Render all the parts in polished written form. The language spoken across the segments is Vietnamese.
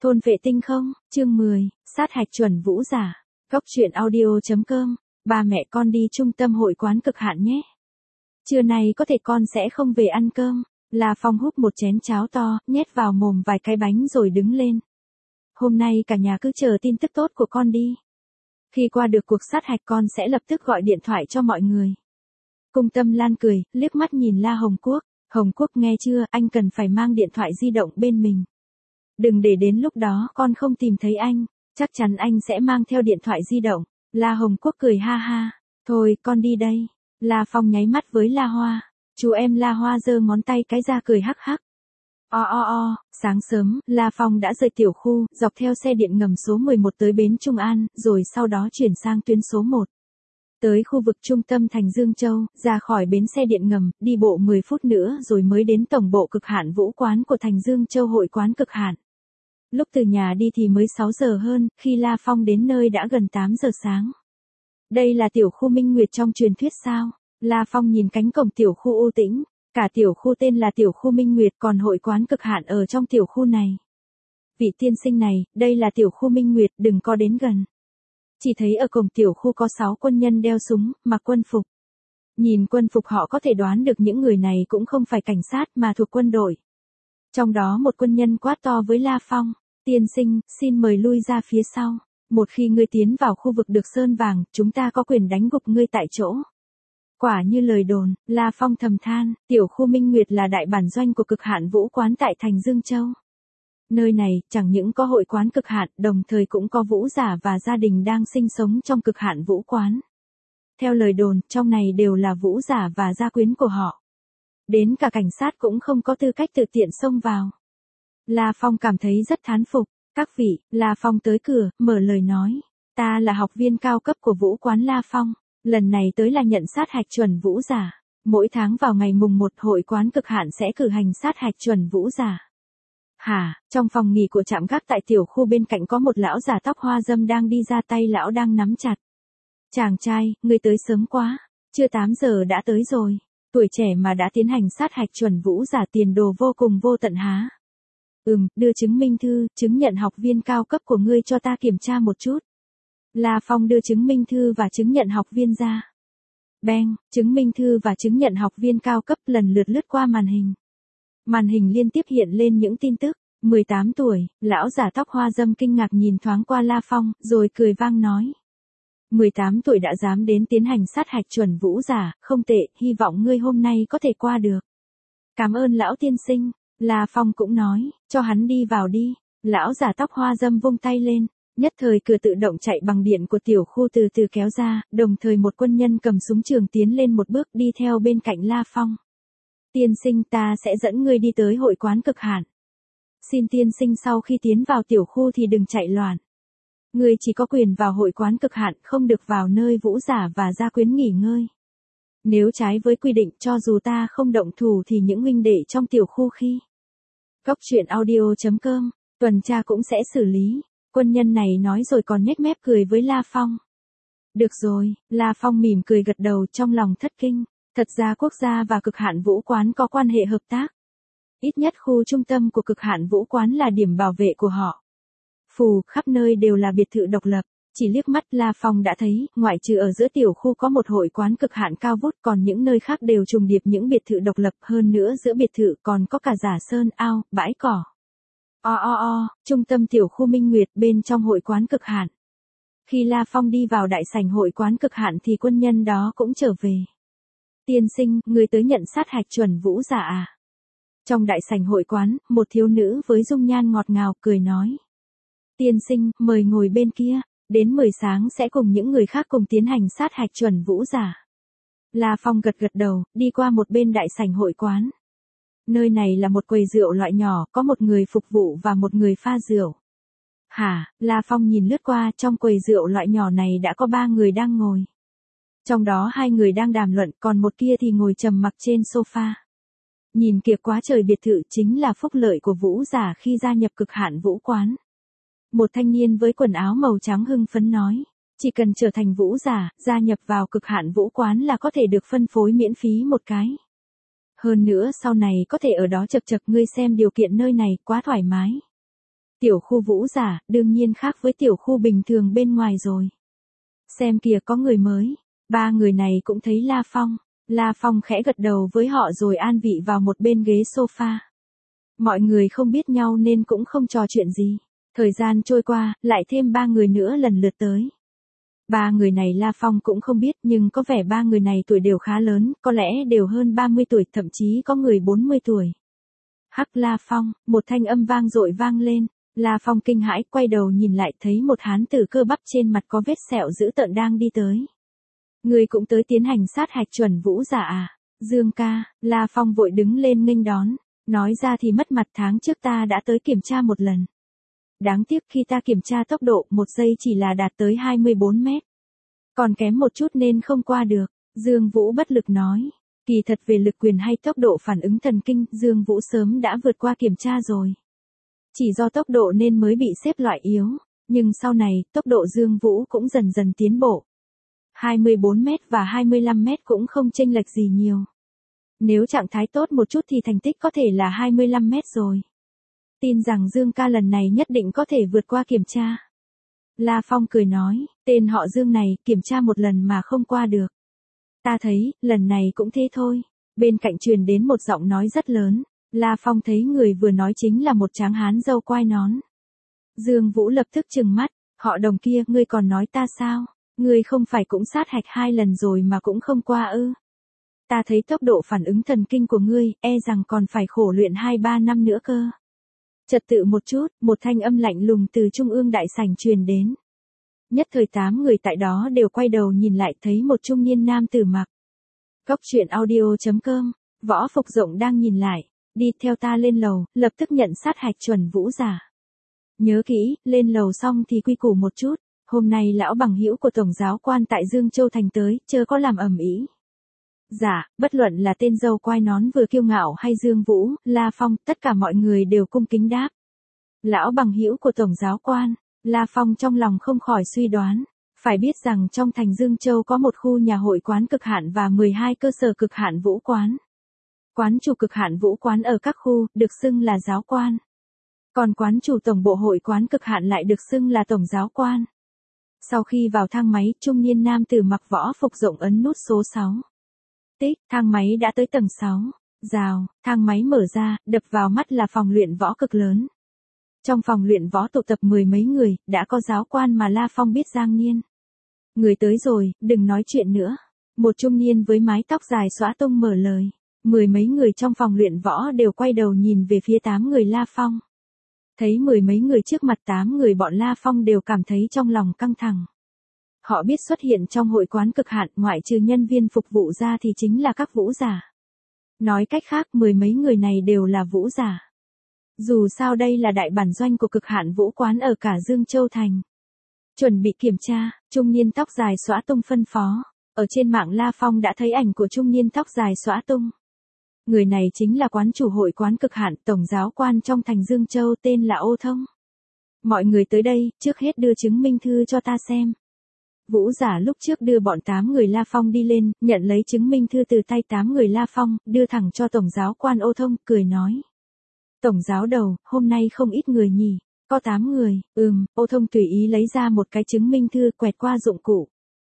Thôn vệ tinh không, chương 10, sát hạch chuẩn vũ giả. Góc truyện audio.com, ba mẹ con đi trung tâm hội quán cực hạn nhé. Trưa nay có thể con sẽ không về ăn cơm. La Phong húp một chén cháo to, nhét vào mồm vài cái bánh rồi đứng lên. Hôm nay cả nhà cứ chờ tin tức tốt của con đi. Khi qua được cuộc sát hạch con sẽ lập tức gọi điện thoại cho mọi người. Cung Tâm Lan cười, liếc mắt nhìn La Hồng Quốc. Hồng Quốc nghe chưa, anh cần phải mang điện thoại di động bên mình. Đừng để đến lúc đó con không tìm thấy anh, chắc chắn anh sẽ mang theo điện thoại di động. La Hồng Quốc cười ha ha, thôi con đi đây. La Phong nháy mắt với La Hoa, chú em La Hoa giơ ngón tay cái ra cười hắc hắc. Sáng sớm, La Phong đã rời tiểu khu, dọc theo xe điện ngầm số 11 tới bến Trung An, rồi sau đó chuyển sang tuyến số 1. Tới khu vực trung tâm thành Dương Châu, ra khỏi bến xe điện ngầm, đi bộ 10 phút nữa rồi mới đến tổng bộ cực hạn vũ quán của thành Dương Châu hội quán cực hạn. Lúc từ nhà đi thì mới 6 giờ hơn, khi La Phong đến nơi đã gần 8 giờ sáng. Đây là tiểu khu Minh Nguyệt trong truyền thuyết sao? La Phong nhìn cánh cổng tiểu khu u tĩnh, cả tiểu khu tên là tiểu khu Minh Nguyệt còn hội quán cực hạn ở trong tiểu khu này. Vị tiên sinh này, đây là tiểu khu Minh Nguyệt, đừng có đến gần. Chỉ thấy ở cổng tiểu khu có 6 quân nhân đeo súng, mặc quân phục. Nhìn quân phục họ có thể đoán được những người này cũng không phải cảnh sát mà thuộc quân đội. Trong đó một quân nhân quát to với La Phong, tiên sinh, xin mời lui ra phía sau. Một khi ngươi tiến vào khu vực được sơn vàng, chúng ta có quyền đánh gục ngươi tại chỗ. Quả như lời đồn, La Phong thầm than, tiểu khu Minh Nguyệt là đại bản doanh của cực hạn vũ quán tại thành Dương Châu. Nơi này, chẳng những có hội quán cực hạn, đồng thời cũng có vũ giả và gia đình đang sinh sống trong cực hạn vũ quán. Theo lời đồn, trong này đều là vũ giả và gia quyến của họ. Đến cả cảnh sát cũng không có tư cách tự tiện xông vào. La Phong cảm thấy rất thán phục. Các vị, La Phong tới cửa, mở lời nói. Ta là học viên cao cấp của vũ quán La Phong. Lần này tới là nhận sát hạch chuẩn vũ giả. Mỗi tháng vào ngày mùng 1 hội quán cực hạn sẽ cử hành sát hạch chuẩn vũ giả. Hả, trong phòng nghỉ của trạm gác tại tiểu khu bên cạnh có một lão già tóc hoa râm đang đi ra, tay lão đang nắm chặt. Chàng trai, ngươi tới sớm quá. Chưa 8 giờ đã tới rồi. Tuổi trẻ mà đã tiến hành sát hạch chuẩn vũ giả, tiền đồ vô cùng vô tận há. Đưa chứng minh thư, chứng nhận học viên cao cấp của ngươi cho ta kiểm tra một chút. La Phong đưa chứng minh thư và chứng nhận học viên ra. Beng, chứng minh thư và chứng nhận học viên cao cấp lần lượt lướt qua màn hình. Màn hình liên tiếp hiện lên những tin tức. 18 tuổi, lão giả tóc hoa râm kinh ngạc nhìn thoáng qua La Phong, rồi cười vang nói. 18 tuổi đã dám đến tiến hành sát hạch chuẩn vũ giả, không tệ, hy vọng ngươi hôm nay có thể qua được. Cảm ơn lão tiên sinh. La Phong cũng nói, cho hắn đi vào đi. Lão giả tóc hoa râm vung tay lên, nhất thời cửa tự động chạy bằng điện của tiểu khu từ từ kéo ra, đồng thời một quân nhân cầm súng trường tiến lên một bước đi theo bên cạnh La Phong. Tiên sinh, ta sẽ dẫn ngươi đi tới hội quán cực hạn. Xin tiên sinh sau khi tiến vào tiểu khu thì đừng chạy loạn. Ngươi chỉ có quyền vào hội quán cực hạn, không được vào nơi vũ giả và gia quyến nghỉ ngơi. Nếu trái với quy định, cho dù ta không động thủ thì những huynh đệ trong tiểu khu khi Góc truyện audio.com, tuần tra cũng sẽ xử lý. Quân nhân này nói rồi còn nhếch mép cười với La Phong. Được rồi, La Phong mỉm cười gật đầu, trong lòng thất kinh. Thật ra quốc gia và cực hạn vũ quán có quan hệ hợp tác. Ít nhất khu trung tâm của cực hạn vũ quán là điểm bảo vệ của họ. Khắp nơi đều là biệt thự độc lập. Chỉ liếc mắt La Phong đã thấy, ngoại trừ ở giữa tiểu khu có một hội quán cực hạn cao vút, còn những nơi khác đều trùng điệp những biệt thự độc lập, hơn nữa giữa biệt thự còn có cả giả sơn, ao, bãi cỏ. Trung tâm tiểu khu Minh Nguyệt bên trong hội quán cực hạn. Khi La Phong đi vào đại sảnh hội quán cực hạn thì quân nhân đó cũng trở về. Tiên sinh, người tới nhận sát hạch chuẩn vũ giả à? Trong đại sảnh hội quán, một thiếu nữ với dung nhan ngọt ngào cười nói. Tiên sinh, mời ngồi bên kia. Đến 10 sáng sẽ cùng những người khác cùng tiến hành sát hạch chuẩn vũ giả. La Phong gật gật đầu, đi qua một bên đại sảnh hội quán. Nơi này là một quầy rượu loại nhỏ, có một người phục vụ và một người pha rượu. Hả, La Phong nhìn lướt qua, trong quầy rượu loại nhỏ này đã có 3 người đang ngồi. Trong đó 2 người đang đàm luận, còn một kia thì ngồi trầm mặc trên sofa. Nhìn kìa, quá trời biệt thự, chính là phúc lợi của vũ giả khi gia nhập cực hạn vũ quán. Một thanh niên với quần áo màu trắng hưng phấn nói, chỉ cần trở thành vũ giả, gia nhập vào cực hạn vũ quán là có thể được phân phối miễn phí một cái. Hơn nữa sau này có thể ở đó chập chập, ngươi xem điều kiện nơi này quá thoải mái. Tiểu khu Vũ giả, đương nhiên khác với tiểu khu bình thường bên ngoài rồi. Xem kìa có người mới. Ba người này cũng thấy La Phong. La Phong khẽ gật đầu với họ rồi an vị vào một bên ghế sofa. Mọi người không biết nhau nên cũng không trò chuyện gì. Thời gian trôi qua, lại thêm ba người nữa lần lượt tới. Ba người này La Phong cũng không biết nhưng có vẻ ba người này tuổi đều khá lớn, có lẽ đều hơn 30 tuổi, thậm chí có người 40 tuổi. Hắc La Phong, một thanh âm vang dội vang lên. La Phong kinh hãi quay đầu nhìn lại thấy một hán tử cơ bắp trên mặt có vết sẹo dữ tợn đang đi tới. Người cũng tới tiến hành sát hạch chuẩn vũ giả à? Dương ca, La Phong vội đứng lên nghênh đón. Nói ra thì mất mặt, tháng trước ta đã tới kiểm tra một lần. Đáng tiếc khi ta kiểm tra tốc độ 1 giây chỉ là đạt tới 24 mét. Còn kém một chút nên không qua được. Dương Vũ bất lực nói. Kỳ thật về lực quyền hay tốc độ phản ứng thần kinh, Dương Vũ sớm đã vượt qua kiểm tra rồi. Chỉ do tốc độ nên mới bị xếp loại yếu. Nhưng sau này, tốc độ Dương Vũ cũng dần dần tiến bộ. 24 mét và 25 mét cũng không chênh lệch gì nhiều. Nếu trạng thái tốt một chút thì thành tích có thể là 25 mét rồi. Tin rằng Dương ca lần này nhất định có thể vượt qua kiểm tra. La Phong cười nói, tên họ Dương này kiểm tra một lần mà không qua được. Ta thấy, lần này cũng thế thôi. Bên cạnh truyền đến một giọng nói rất lớn. La Phong thấy người vừa nói chính là một tráng hán râu quai nón. Dương Vũ lập tức trừng mắt, họ Đồng kia, ngươi còn nói ta sao? Ngươi không phải cũng sát hạch 2 lần rồi mà cũng không qua ư? Ta thấy tốc độ phản ứng thần kinh của ngươi, e rằng còn phải khổ luyện 2-3 năm nữa cơ. Trật tự một chút, một thanh âm lạnh lùng từ trung ương đại sảnh truyền đến. Nhất thời 8 người tại đó đều quay đầu nhìn lại thấy một trung niên nam tử mặc. Góc truyện audio.com, Võ Phục Dụng đang nhìn lại, đi theo ta lên lầu, lập tức nhận sát hạch chuẩn vũ giả. Nhớ kỹ, lên lầu xong thì quy củ một chút, hôm nay lão bằng hữu của tổng giáo quan tại Dương Châu Thành tới, chớ có làm ầm ĩ. Dạ, bất luận là tên dâu quai nón vừa kiêu ngạo hay Dương Vũ, La Phong, tất cả mọi người đều cung kính đáp. Lão bằng hữu của tổng giáo quan, La Phong trong lòng không khỏi suy đoán. Phải biết rằng trong thành Dương Châu có một khu nhà hội quán cực hạn và 12 cơ sở cực hạn vũ quán. Quán chủ cực hạn vũ quán ở các khu, được xưng là giáo quan. Còn quán chủ tổng bộ hội quán cực hạn lại được xưng là tổng giáo quan. Sau khi vào thang máy, trung niên nam tử mặc võ phục rộng ấn nút số 6. Tích, thang máy đã tới tầng 6. Rào, thang máy mở ra, đập vào mắt là phòng luyện võ cực lớn. Trong phòng luyện võ tụ tập 10 mấy người, đã có giáo quan mà La Phong biết Giang Niên. Người tới rồi, đừng nói chuyện nữa. Một trung niên với mái tóc dài xõa tung mở lời. 10 mấy người trong phòng luyện võ đều quay đầu nhìn về phía 8 người La Phong. Thấy 10 mấy người trước mặt 8 người bọn La Phong đều cảm thấy trong lòng căng thẳng. Họ biết xuất hiện trong hội quán cực hạn ngoại trừ nhân viên phục vụ ra thì chính là các vũ giả. Nói cách khác 10 mấy người này đều là vũ giả. Dù sao đây là đại bản doanh của cực hạn vũ quán ở cả Dương Châu Thành. Chuẩn bị kiểm tra, trung niên tóc dài xõa tung phân phó. Ở trên mạng La Phong đã thấy ảnh của trung niên tóc dài xõa tung. Người này chính là quán chủ hội quán cực hạn tổng giáo quan trong thành Dương Châu tên là Ô Thông. Mọi người tới đây, trước hết đưa chứng minh thư cho ta xem. Vũ giả lúc trước đưa bọn 8 người La Phong đi lên, nhận lấy chứng minh thư từ tay 8 người La Phong, đưa thẳng cho tổng giáo quan Ô Thông, cười nói. Tổng giáo đầu, hôm nay không ít người nhỉ, có 8 người, Ô Thông tùy ý lấy ra một cái chứng minh thư quẹt qua dụng cụ.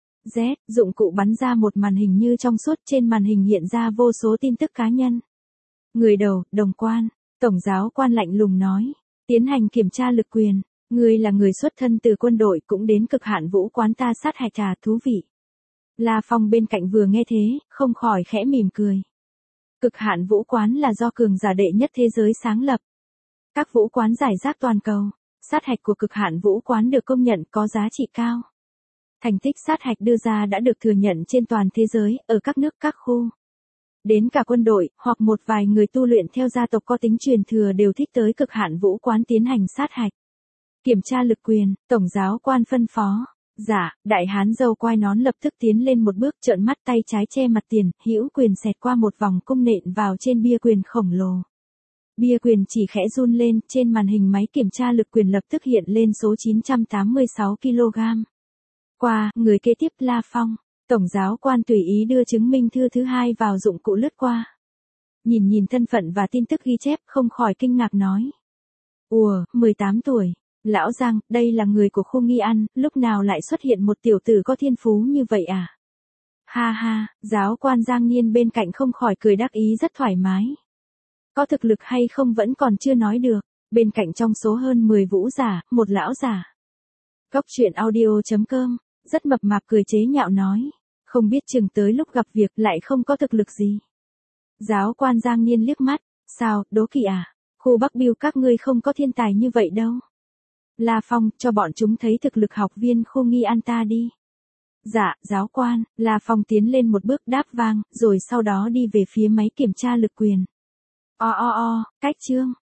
Dụng cụ bắn ra một màn hình như trong suốt, trên màn hình hiện ra vô số tin tức cá nhân. Người đầu, Đồng Quan, tổng giáo quan lạnh lùng nói, tiến hành kiểm tra lực quyền, ngươi là người xuất thân từ quân đội cũng đến cực hạn vũ quán ta sát hạch trà thú vị. La Phong bên cạnh vừa nghe thế, không khỏi khẽ mỉm cười. Cực hạn vũ quán là do cường giả đệ nhất thế giới sáng lập. Các vũ quán rải rác toàn cầu, sát hạch của cực hạn vũ quán được công nhận có giá trị cao. Thành tích sát hạch đưa ra đã được thừa nhận trên toàn thế giới, ở các nước các khu. Đến cả quân đội, hoặc một vài người tu luyện theo gia tộc có tính truyền thừa đều thích tới cực hạn vũ quán tiến hành sát hạch. Kiểm tra lực quyền, tổng giáo quan phân phó. Dạ, đại hán râu quai nón lập tức tiến lên một bước trợn mắt tay trái che mặt tiền, hữu quyền xẹt qua một vòng cung nện vào trên bia quyền khổng lồ. Bia quyền chỉ khẽ run lên, trên màn hình máy kiểm tra lực quyền lập tức hiện lên số 986 kg. Qua, người kế tiếp La Phong, tổng giáo quan tùy ý đưa chứng minh thư thứ 2 vào dụng cụ lướt qua. Nhìn thân phận và tin tức ghi chép không khỏi kinh ngạc nói. Ủa, 18 tuổi. Lão Giang, đây là người của khu nghi ăn, lúc nào lại xuất hiện một tiểu tử có thiên phú như vậy à? Ha ha, giáo quan Giang Niên bên cạnh không khỏi cười đắc ý rất thoải mái. Có thực lực hay không vẫn còn chưa nói được, bên cạnh trong số hơn 10 vũ giả, một lão giả. Góc truyện audio.com, rất mập mạp cười chế nhạo nói, không biết chừng tới lúc gặp việc lại không có thực lực gì. Giáo quan Giang Niên liếc mắt, sao, đố kỵ à? Khu Bắc Biêu các ngươi không có thiên tài như vậy đâu. La Phong, cho bọn chúng thấy thực lực học viên khu nghi an ta đi. Dạ, giáo quan, La Phong tiến lên một bước đáp vang, rồi sau đó đi về phía máy kiểm tra lực quyền. Cách chương.